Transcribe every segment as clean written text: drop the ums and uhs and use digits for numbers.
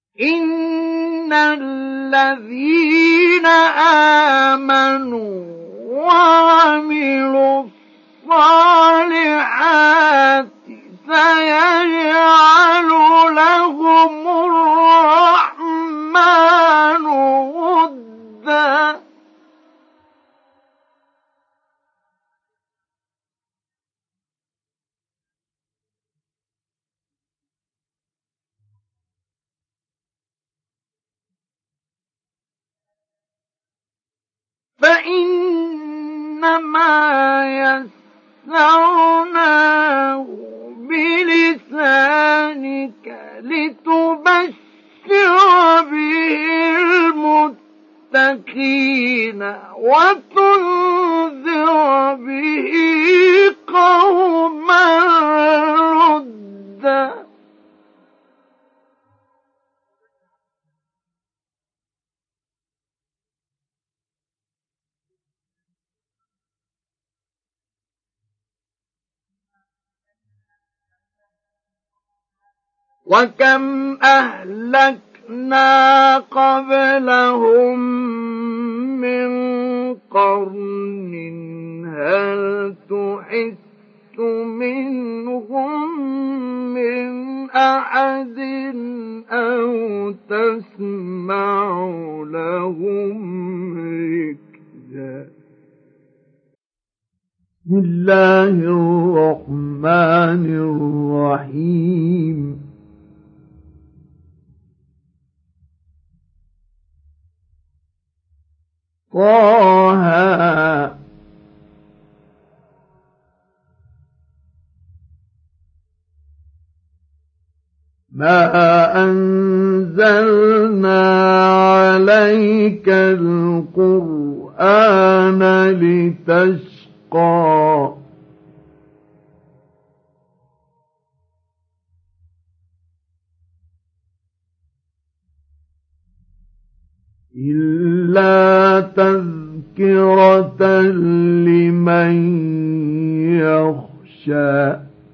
إن الذين آمنوا وعملوا الصالحات سيجعل لهم الرحمن ودا فإنما يسرناه بلسانك لتبشر به المتقين وتنذر به قوما لدا وكم أهلكنا قبلهم من قرن هل تحس منهم من أحد أو تسمع لهم ركزا بسم الله الرحمن الرحيم طه ما أنزلنا عليك القرآن لتشقى إلا تذكرة لمن يخشى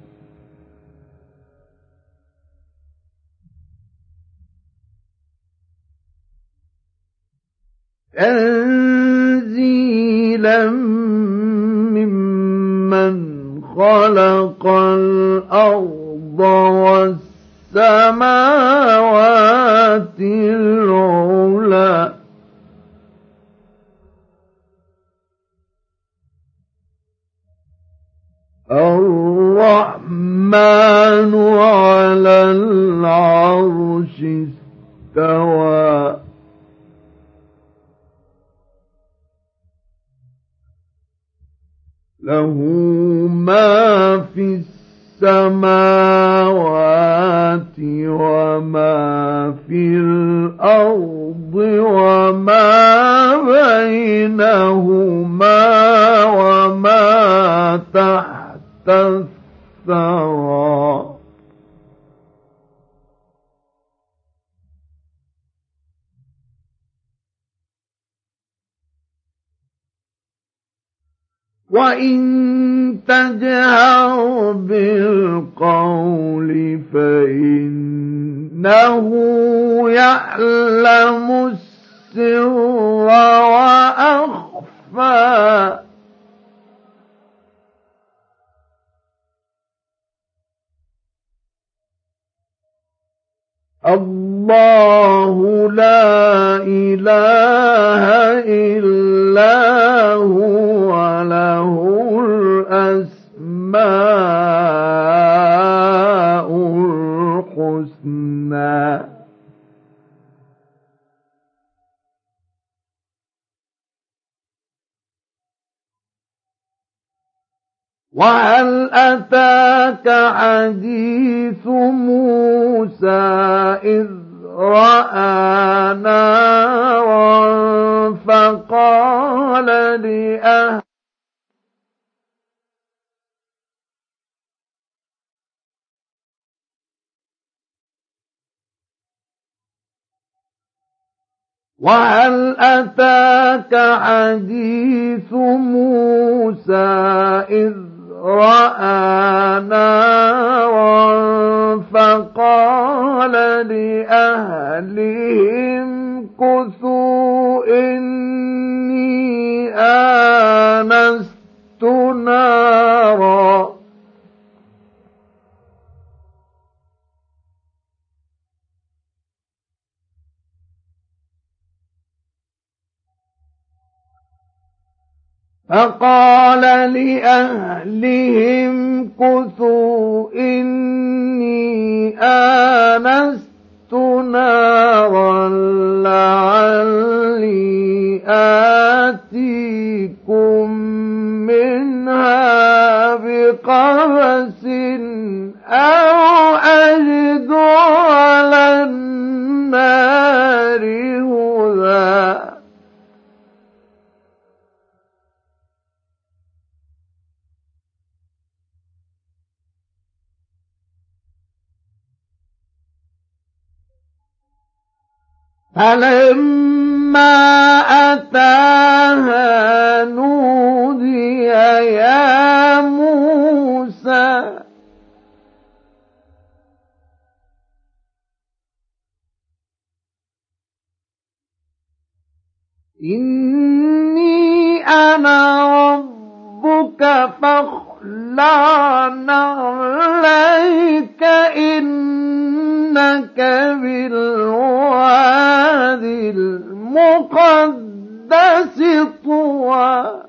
تنزيلا ممن خلق الأرض والسماوات العلى الرحمن على العرش استوى له ما في السماوات وما في الأرض وما بينهما وما تحت الثرى وإن تجهر بالقول فإنه يعلم السر وأخفى الله لا إله إلا هو له الأسماء الحسنى وهل أتاك حديث موسى إذ رأى نارا فقال لأهله وهل أتاك حديث موسى إذ رأى نارا فقال لأهلهم كثوا إني آنست نارا فقال لأهلهم كثوا إني آنست نارا لعلي آتيكم منها بقبس أو أجد على النار هدى فلما أتاها نودي يا موسى إني أنا ربك فاخلع نعليك إنك بالوادي المقدس طوى